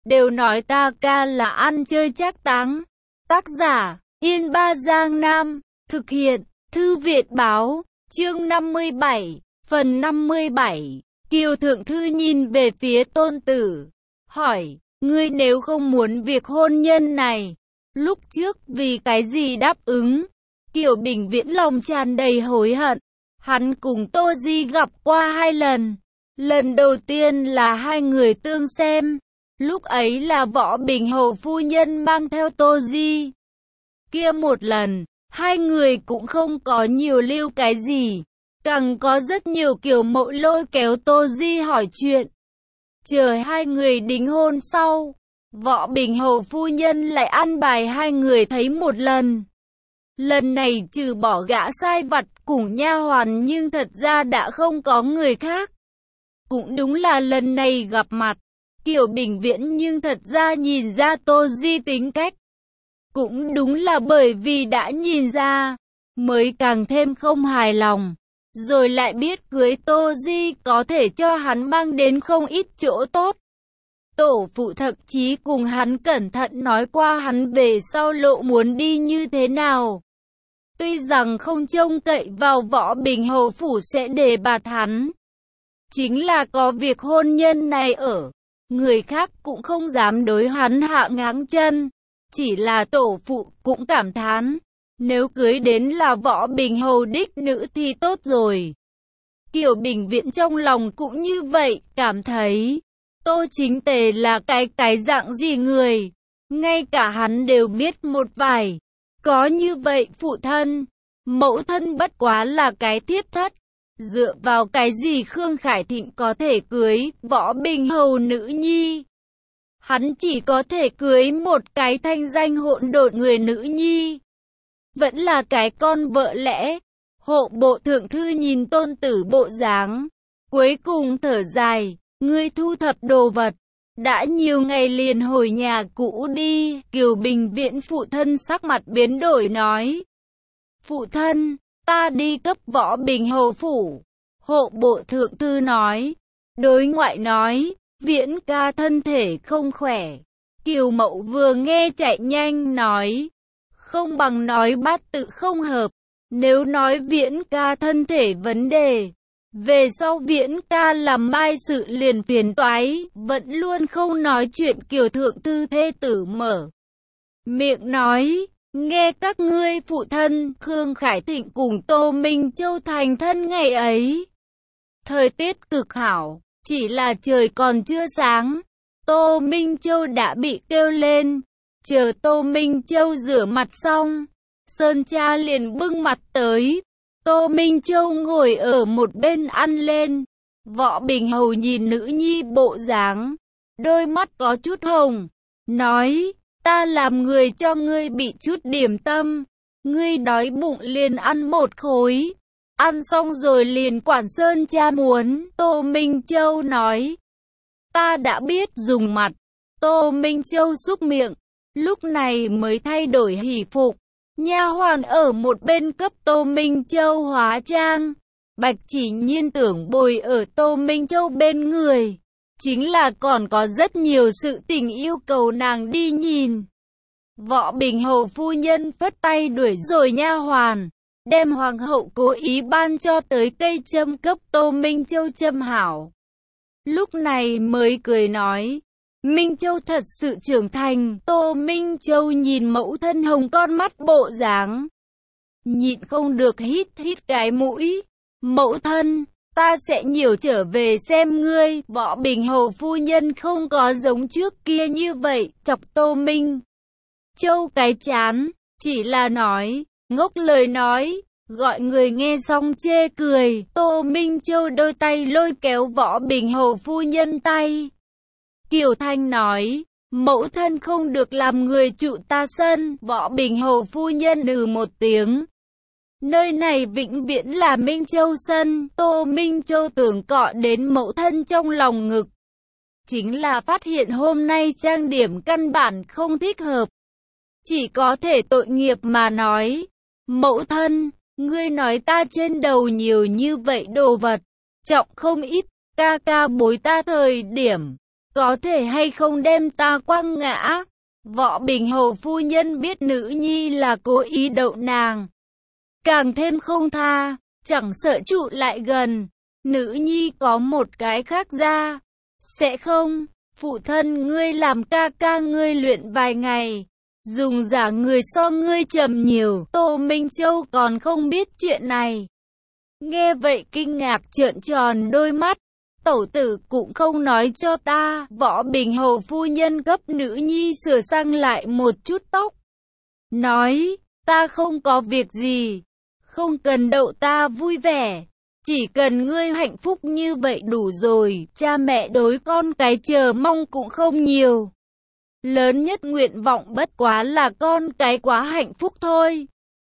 đều nói ta ca là ăn chơi trác táng. Tác giả, Yên Ba Giang Nam, thực hiện, Thư viện báo, chương 57, phần 57. Kiều Thượng Thư nhìn về phía Tôn Tử, hỏi, ngươi nếu không muốn việc hôn nhân này, lúc trước vì cái gì đáp ứng? Kiều Bình Viễn lòng tràn đầy hối hận, hắn cùng Tô Di gặp qua 2 lần. Lần đầu tiên là 2 người tương xem, lúc ấy là Võ Bình Hầu phu nhân mang theo Tô Di. Kia một lần, 2 người cũng không có nhiều lưu cái gì, càng có rất nhiều kiểu mộ lôi kéo Tô Di hỏi chuyện. Chờ 2 người đính hôn sau, Võ Bình Hầu phu nhân lại ăn bài 2 người thấy một lần. Lần này trừ bỏ gã sai vặt cùng nha hoàn nhưng thật ra đã không có người khác. Cũng đúng là lần này gặp mặt, Kiều Bình Viễn nhưng thật ra nhìn ra Tô Di tính cách. Cũng đúng là bởi vì đã nhìn ra, mới càng thêm không hài lòng. Rồi lại biết cưới Tô Di có thể cho hắn mang đến không ít chỗ tốt. Tổ phụ thậm chí cùng hắn cẩn thận nói qua hắn về sau lộ muốn đi như thế nào. Tuy rằng không trông cậy vào Võ Bình Hầu phủ sẽ đề bạt hắn, chính là có việc hôn nhân này ở, người khác cũng không dám đối hắn hạ ngáng chân. Chỉ là tổ phụ cũng cảm thán, nếu cưới đến là Võ Bình Hầu đích nữ thì tốt rồi. Kiều Bình Viễn trong lòng cũng như vậy, cảm thấy Tô Chính Tề là cái dạng gì người, ngay cả hắn đều biết một vài. Có như vậy phụ thân, mẫu thân bất quá là cái thiếp thất. Dựa vào cái gì Khương Khải Thịnh có thể cưới Võ Bình Hầu nữ nhi? Hắn chỉ có thể cưới một cái thanh danh hỗn độn người nữ nhi. Vẫn là cái con vợ lẽ. Hộ bộ thượng thư nhìn Tôn Tử bộ dáng, cuối cùng thở dài, ngươi thu thập đồ vật, đã nhiều ngày liền hồi nhà cũ đi. Kiều Bình Viễn phụ thân sắc mặt biến đổi nói, phụ thân, ta đi cấp Võ Bình Hầu phủ. Hộ bộ thượng thư nói, đối ngoại nói, Viễn ca thân thể không khỏe. Kiều Mậu vừa nghe chạy nhanh nói, không bằng nói bát tự không hợp. Nếu nói Viễn ca thân thể vấn đề, về sau Viễn ca làm mai sự liền phiền toái, vẫn luôn không nói chuyện. Kiều Thượng Thư thê tử mở miệng nói, nghe các ngươi phụ thân Khương Khải Thịnh cùng Tô Minh Châu thành thân ngày ấy. Thời tiết cực hảo, chỉ là trời còn chưa sáng, Tô Minh Châu đã bị kêu lên. Chờ Tô Minh Châu rửa mặt xong, Sơn cha liền bưng mặt tới. Tô Minh Châu ngồi ở một bên ăn lên. Võ Bình Hầu nhìn nữ nhi bộ dáng, đôi mắt có chút hồng, nói, ta làm người cho ngươi bị chút điểm tâm, ngươi đói bụng liền ăn một khối. Ăn xong rồi liền quản Sơn cha muốn. Tô Minh Châu nói, ta đã biết. Dùng mặt. Tô Minh Châu súc miệng, lúc này mới thay đổi hỷ phục. Nha hoàn ở một bên cấp Tô Minh Châu hóa trang. Bạch Chỉ Nhiên tưởng bồi ở Tô Minh Châu bên người, chính là còn có rất nhiều sự tình yêu cầu nàng đi nhìn. Võ Bình Hầu phu nhân phất tay đuổi rồi nha hoàn, đem hoàng hậu cố ý ban cho tới cây châm cấp Tô Minh Châu châm hảo. Lúc này mới cười nói, Minh Châu thật sự trưởng thành. Tô Minh Châu nhìn mẫu thân hồng con mắt bộ dáng, nhịn không được hít cái mũi. Mẫu thân, ta sẽ nhiều trở về xem ngươi. Võ Bình Hầu phu nhân không có giống trước kia như vậy, chọc Tô Minh Châu cái chán, chỉ là nói, ngốc lời nói, gọi người nghe xong chê cười. Tô Minh Châu đôi tay lôi kéo Võ Bình Hầu phu nhân tay. Kiều Thanh nói, mẫu thân không được làm người trụ ta sân. Võ Bình Hầu phu nhân một tiếng. Nơi này vĩnh viễn là Minh Châu sân. Tô Minh Châu tưởng cọ đến mẫu thân trong lòng ngực. Chính là phát hiện hôm nay trang điểm căn bản không thích hợp. Chỉ có thể tội nghiệp mà nói, mẫu thân, ngươi nói ta trên đầu nhiều như vậy đồ vật, trọng không ít, ca ca bối ta thời điểm có thể hay không đem ta quăng ngã. Võ Bình Hầu phu nhân biết nữ nhi là cố ý đậu nàng, càng thêm không tha, chẳng sợ trụ lại gần. Nữ nhi có một cái khác ra. Sẽ không, phụ thân ngươi làm ca ca ngươi luyện vài ngày, dùng giả người so ngươi trầm nhiều. Tô Minh Châu còn không biết chuyện này. Nghe vậy kinh ngạc trợn tròn đôi mắt. Tẩu tử cũng không nói cho ta. Võ Bình Hầu phu nhân gấp nữ nhi sửa sang lại một chút tóc, nói, ta không có việc gì, không cần đậu ta vui vẻ, chỉ cần ngươi hạnh phúc như vậy đủ rồi. Cha mẹ đối con cái chờ mong cũng không nhiều, lớn nhất nguyện vọng bất quá là con cái quá hạnh phúc thôi.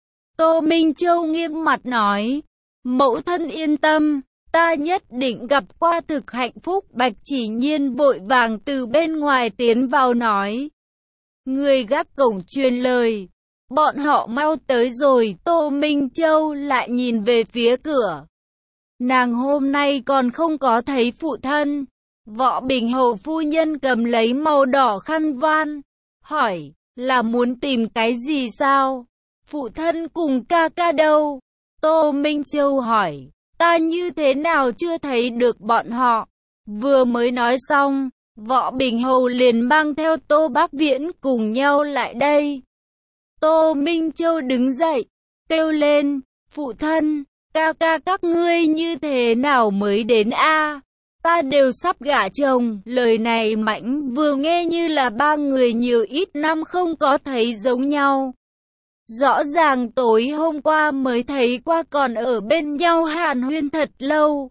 Tô Minh Châu nghiêm mặt nói, mẫu thân yên tâm, ta nhất định gặp qua thực hạnh phúc. Bạch Chỉ Nhiên vội vàng từ bên ngoài tiến vào nói, người gác cổng truyền lời, bọn họ mau tới rồi. Tô Minh Châu lại nhìn về phía cửa, nàng hôm nay còn không có thấy phụ thân. Võ Bình Hầu phu nhân cầm lấy màu đỏ khăn voan, hỏi, là muốn tìm cái gì sao? Phụ thân cùng ca ca đâu? Tô Minh Châu hỏi, ta như thế nào chưa thấy được bọn họ? Vừa mới nói xong, Võ Bình Hầu liền mang theo Tô Bác Viễn cùng nhau lại đây. Tô Minh Châu đứng dậy, kêu lên, phụ thân, ca ca các ngươi như thế nào mới đến a? Ta đều sắp gả chồng. Lời này Mãnh vừa nghe như là ba người nhiều ít năm không có thấy giống nhau. Rõ ràng tối hôm qua mới thấy qua, còn ở bên nhau hàn huyên thật lâu.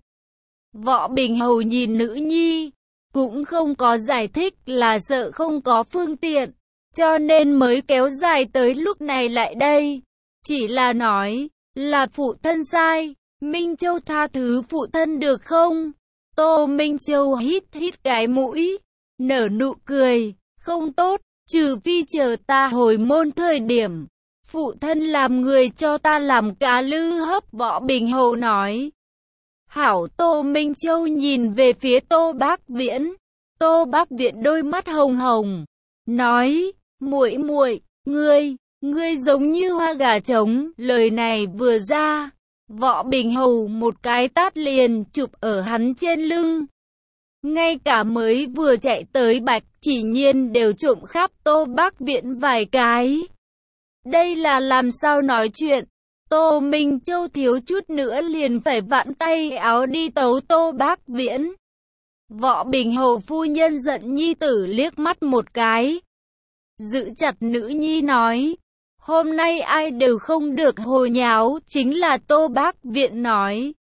Võ Bình Hầu nhìn nữ nhi, cũng không có giải thích, là sợ không có phương tiện, cho nên mới kéo dài tới lúc này lại đây. Chỉ là nói, là phụ thân sai, Minh Châu tha thứ phụ thân được không? Tô Minh Châu hít hít cái mũi, nở nụ cười, không tốt, trừ phi chờ ta hồi môn thời điểm, phụ thân làm người cho ta làm cá lư hấp. Võ Bình Hầu nói. Hảo. Tô Minh Châu nhìn về phía Tô Bác Viễn. Tô Bác Viễn đôi mắt hồng hồng, nói, muội muội, ngươi giống như hoa gà trống. Lời này vừa ra, Võ Bình Hầu một cái tát liền chụp ở hắn trên lưng. Ngay cả mới vừa chạy tới Bạch Chỉ Nhiên đều trộm khắp Tô Bác Viễn vài cái. Đây là làm sao nói chuyện? Tô Minh Châu thiếu chút nữa liền phải vặn tay áo đi tấu Tô Bác Viễn. Võ Bình Hầu phu nhân giận nhi tử liếc mắt một cái, giữ chặt nữ nhi nói, hôm nay ai đều không được hồ nháo. Chính là Tô Bác Viễn nói,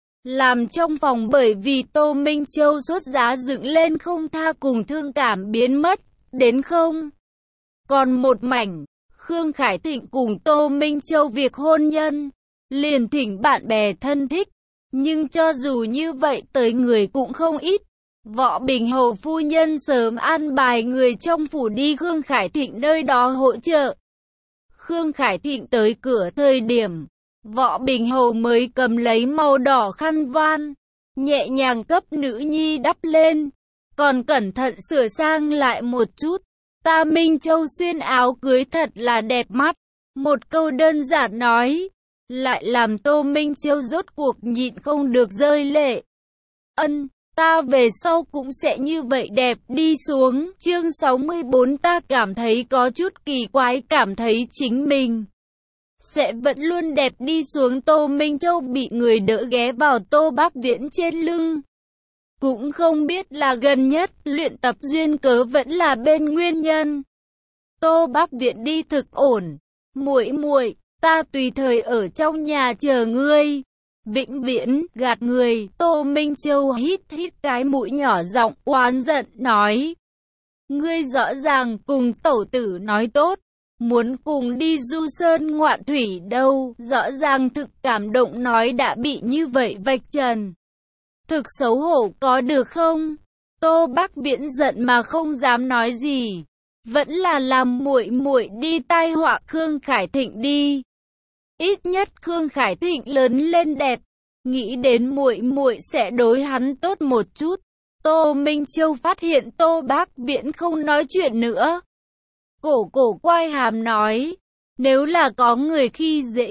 làm trong phòng bởi vì Tô Minh Châu sốt giá dựng lên không tha cùng thương cảm biến mất, đến không còn một mảnh. Khương Khải Thịnh cùng Tô Minh Châu việc hôn nhân, liền thỉnh bạn bè thân thích, nhưng cho dù như vậy tới người cũng không ít. Võ Bình Hầu phu nhân sớm an bài người trong phủ đi Khương Khải Thịnh nơi đó hỗ trợ. Khương Khải Thịnh tới cửa thời điểm, Võ Bình Hầu mới cầm lấy màu đỏ khăn voan, nhẹ nhàng cấp nữ nhi đắp lên, còn cẩn thận sửa sang lại một chút. Ta Minh Châu xuyên áo cưới thật là đẹp mắt. Một câu đơn giản nói, lại làm Tô Minh Châu rốt cuộc nhịn không được rơi lệ. Ân, ta về sau cũng sẽ như vậy đẹp đi xuống. Chương 64. Ta cảm thấy có chút kỳ quái, cảm thấy chính mình sẽ vẫn luôn đẹp đi xuống. Tô Minh Châu bị người đỡ ghé vào Tô Bác Viễn trên lưng. Cũng không biết là gần nhất luyện tập duyên cớ vẫn là bên nguyên nhân. Tô Bác Viễn đi thực ổn. Muội muội, ta tùy thời ở trong nhà chờ ngươi. Vĩnh viễn gạt người. Tô Minh Châu hít hít cái mũi nhỏ giọng oán giận nói, ngươi rõ ràng cùng tẩu tử nói tốt, muốn cùng đi du sơn ngoạn thủy đâu, rõ ràng thực cảm động nói đã bị như vậy vạch trần. Thực xấu hổ có được không? Tô Bác Viễn giận mà không dám nói gì, vẫn là làm muội muội đi tai họa Khương Khải Thịnh đi. Ít nhất Khương Khải Thịnh lớn lên đẹp, nghĩ đến muội muội sẽ đối hắn tốt một chút. Tô Minh Châu phát hiện Tô Bác Viễn không nói chuyện nữa. Cổ quay hàm nói, nếu là có người khi dễ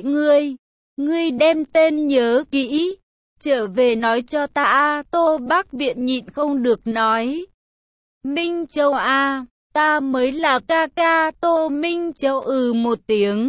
ngươi đem tên nhớ kỹ, trở về nói cho ta. Tô Bác Viễn nhịn không được nói, Minh Châu ta mới là ca ca. Tô Minh Châu một tiếng.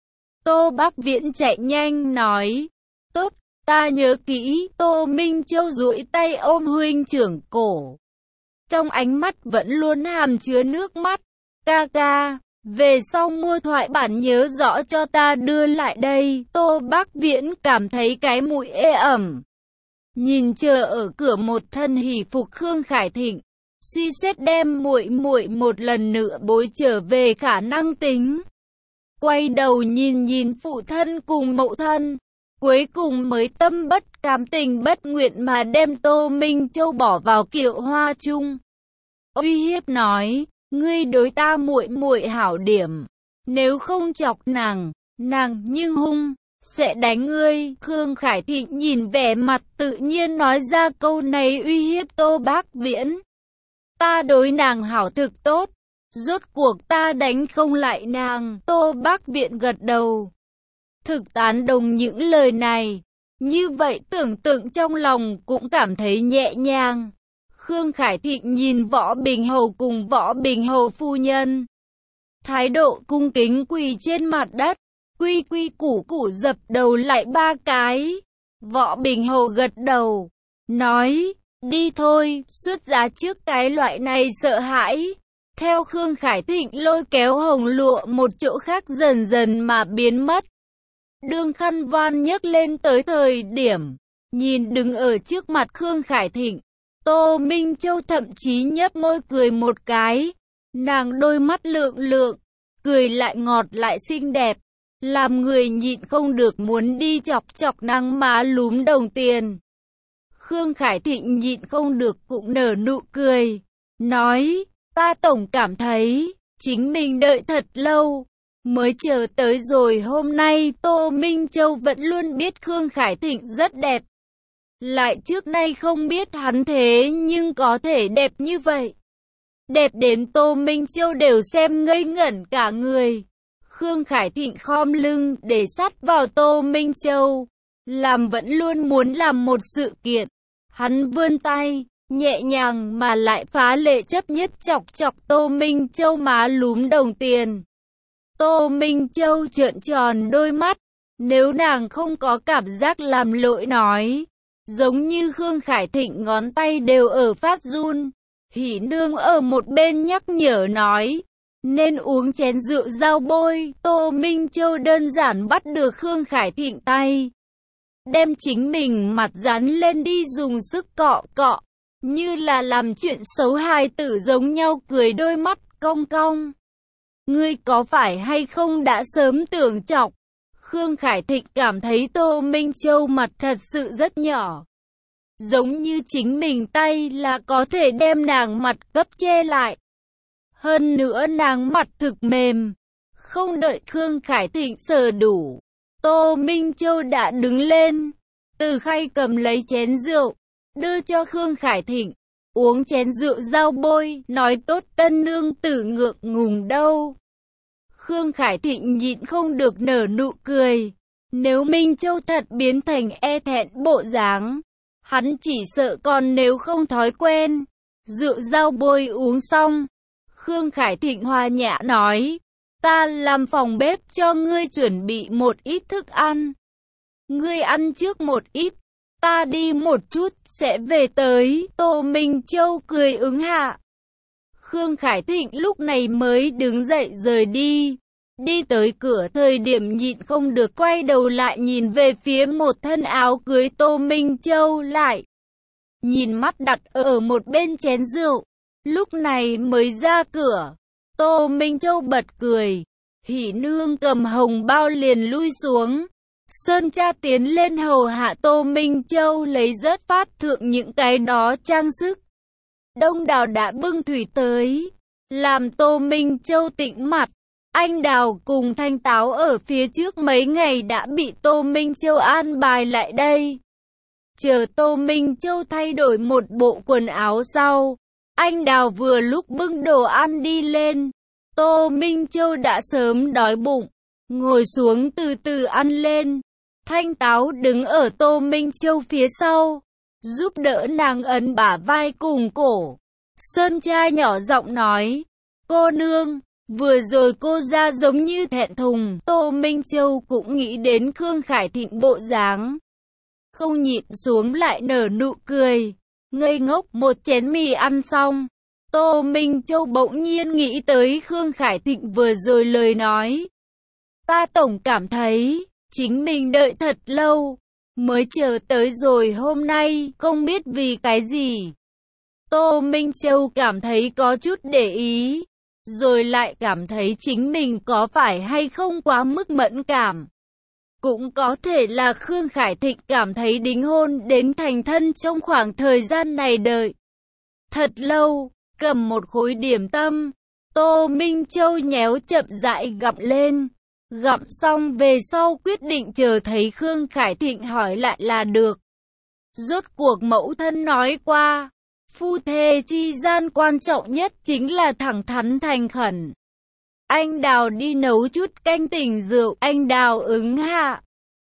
Tô Bác Viễn chạy nhanh nói, tốt, ta nhớ kỹ. Tô Minh Châu duỗi tay ôm huynh trưởng cổ, trong ánh mắt vẫn luôn hàm chứa nước mắt. Ca ca, về sau mua thoại bản nhớ rõ cho ta đưa lại đây. Tô Bác Viễn cảm thấy cái mũi ê ẩm, nhìn chờ ở cửa một thân hỷ phục Khương Khải Thịnh, suy xét đem muội một lần nữa bối trở về khả năng tính. Quay đầu nhìn phụ thân cùng mẫu thân, cuối cùng mới tâm bất cam tình bất nguyện mà đem Tô Minh Châu bỏ vào kiệu hoa chung. Uy hiếp nói, ngươi đối ta muội hảo điểm, nếu không chọc nàng nhưng hung, sẽ đánh ngươi. Khương Khải Thịnh nhìn vẻ mặt tự nhiên nói ra câu này uy hiếp Tô Bác Viễn. Ta đối nàng hảo thực tốt, rốt cuộc ta đánh không lại nàng. Tô Bác Viễn gật đầu, thực tán đồng những lời này. Như vậy tưởng tượng trong lòng cũng cảm thấy nhẹ nhàng. Khương Khải Thịnh nhìn Võ Bình Hầu cùng Võ Bình Hầu phu nhân, thái độ cung kính quỳ trên mặt đất, quy củ dập đầu lại 3 cái. Võ Bình Hầu gật đầu, nói, đi thôi, xuất giá trước cái loại này sợ hãi. Theo Khương Khải Thịnh lôi kéo hồng lụa một chỗ khác dần dần mà biến mất. Đương khăn voan nhấc lên tới thời điểm, nhìn đứng ở trước mặt Khương Khải Thịnh, Tô Minh Châu thậm chí nhếch môi cười một cái. Nàng đôi mắt lượng, cười lại ngọt lại xinh đẹp, làm người nhịn không được muốn đi chọc nàng má lúm đồng tiền. Khương Khải Thịnh nhịn không được cũng nở nụ cười, nói, ta tổng cảm thấy chính mình đợi thật lâu mới chờ tới rồi hôm nay. Tô Minh Châu vẫn luôn biết Khương Khải Thịnh rất đẹp, lại trước nay không biết hắn thế nhưng có thể đẹp như vậy. Đẹp đến Tô Minh Châu đều xem ngây ngẩn cả người. Khương Khải Thịnh khom lưng để sát vào Tô Minh Châu, làm vẫn luôn muốn làm một sự kiện. Hắn vươn tay, nhẹ nhàng mà lại phá lệ chấp nhất chọc Tô Minh Châu má lúm đồng tiền. Tô Minh Châu trợn tròn đôi mắt, nếu nàng không có cảm giác làm lỗi nói, giống như Khương Khải Thịnh ngón tay đều ở phát run. Hỷ nương ở một bên nhắc nhở nói, nên uống chén rượu dao bôi. Tô Minh Châu đơn giản bắt được Khương Khải Thịnh tay, đem chính mình mặt dán lên đi dùng sức cọ, như là làm chuyện xấu hài tử giống nhau, cười đôi mắt cong cong. Ngươi có phải hay không đã sớm tưởng chọc? Khương Khải Thịnh cảm thấy Tô Minh Châu mặt thật sự rất nhỏ, giống như chính mình tay là có thể đem nàng mặt cấp che lại. Hơn nữa nàng mặt thực mềm, không đợi Khương Khải Thịnh sờ đủ, Tô Minh Châu đã đứng lên, từ khay cầm lấy chén rượu, đưa cho Khương Khải Thịnh, uống chén rượu dao bôi, nói tốt tân nương tử ngượng ngùng đâu. Khương Khải Thịnh nhịn không được nở nụ cười, nếu Minh Châu thật biến thành e thẹn bộ dáng, hắn chỉ sợ còn nếu không thói quen. Rượu dao bôi uống xong, Khương Khải Thịnh hòa nhã nói, ta làm phòng bếp cho ngươi chuẩn bị một ít thức ăn. Ngươi ăn trước một ít, ta đi một chút sẽ về tới. Tô Minh Châu cười ứng hạ. Khương Khải Thịnh lúc này mới đứng dậy rời đi. Đi tới cửa thời điểm nhịn không được quay đầu lại nhìn về phía một thân áo cưới Tô Minh Châu lại. Nhìn mắt đặt ở một bên chén rượu, lúc này mới ra cửa. Tô Minh Châu bật cười, Hỷ nương cầm hồng bao liền lui xuống. Sơn cha tiến lên hầu hạ Tô Minh Châu lấy rất phát thượng những cái đó trang sức. Đông Đào đã bưng thủy tới, làm Tô Minh Châu tĩnh mặt. Anh Đào cùng Thanh Táo ở phía trước mấy ngày đã bị Tô Minh Châu an bài lại đây. Chờ Tô Minh Châu thay đổi một bộ quần áo sau, anh Đào vừa lúc bưng đồ ăn đi lên. Tô Minh Châu đã sớm đói bụng, ngồi xuống từ từ ăn lên. Thanh Táo đứng ở Tô Minh Châu phía sau, giúp đỡ nàng ấn bả vai cùng cổ. Sơn Tra nhỏ giọng nói, cô nương, vừa rồi cô ra giống như thẹn thùng. Tô Minh Châu cũng nghĩ đến Khương Khải Thịnh bộ dáng, không nhịn xuống lại nở nụ cười, ngây ngốc. Một chén mì ăn xong, Tô Minh Châu bỗng nhiên nghĩ tới Khương Khải Thịnh vừa rồi lời nói. Ta tổng cảm thấy, chính mình đợi thật lâu, mới chờ tới rồi hôm nay, không biết vì cái gì. Tô Minh Châu cảm thấy có chút để ý, rồi lại cảm thấy chính mình có phải hay không quá mức mẫn cảm. Cũng có thể là Khương Khải Thịnh cảm thấy đính hôn đến thành thân trong khoảng thời gian này đợi thật lâu. Cầm một khối điểm tâm, Tô Minh Châu nhéo chậm rãi gặm lên. Gặm xong về sau quyết định chờ thấy Khương Khải Thịnh hỏi lại là được. Rốt cuộc mẫu thân nói qua, phu thê chi gian quan trọng nhất chính là thẳng thắn thành khẩn. Anh Đào đi nấu chút canh tỉnh rượu. Anh Đào ứng hạ.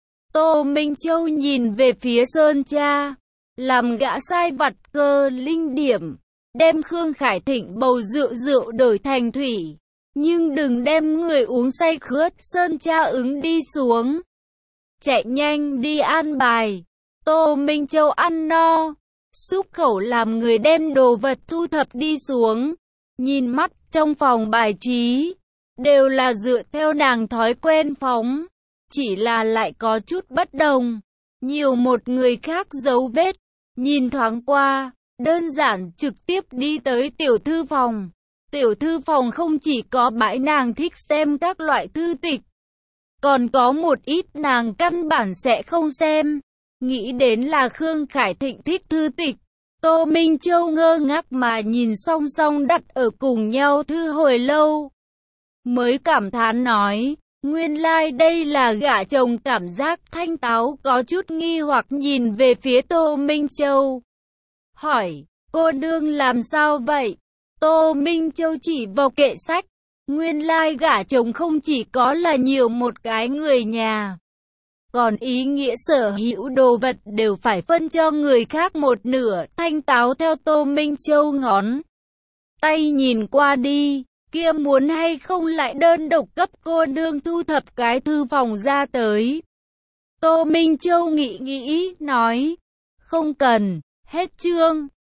Tô Minh Châu nhìn về phía Sơn Tra, làm gã sai vặt cơ linh điểm, đem Khương Khải Thịnh bầu rượu đổi thành thủy, nhưng đừng đem người uống say khướt. Sơn Tra ứng đi xuống, chạy nhanh đi an bài. Tô Minh Châu ăn no, xúc khẩu làm người đem đồ vật thu thập đi xuống. Nhìn mắt trong phòng bài trí, đều là dựa theo nàng thói quen phóng, chỉ là lại có chút bất đồng, nhiều một người khác dấu vết. Nhìn thoáng qua, đơn giản trực tiếp đi tới tiểu thư phòng. Tiểu thư phòng không chỉ có bãi nàng thích xem các loại thư tịch, còn có một ít nàng căn bản sẽ không xem. Nghĩ đến là Khương Khải Thịnh thích thư tịch, Tô Minh Châu ngơ ngác mà nhìn song song đặt ở cùng nhau thư hồi lâu, mới cảm thán nói, nguyên lai đây là gả chồng. Cảm giác Thanh Táo có chút nghi hoặc nhìn về phía Tô Minh Châu, hỏi, cô nương làm sao vậy? Tô Minh Châu chỉ vào kệ sách, nguyên lai gả chồng không chỉ có là nhiều một cái người nhà, còn ý nghĩa sở hữu đồ vật đều phải phân cho người khác một nửa. Thanh Táo theo Tô Minh Châu ngón tay nhìn qua đi, kia muốn hay không lại đơn độc cấp cô nương thu thập cái thư phòng ra tới. Tô Minh Châu nghĩ nghĩ, nói, không cần, hết chương.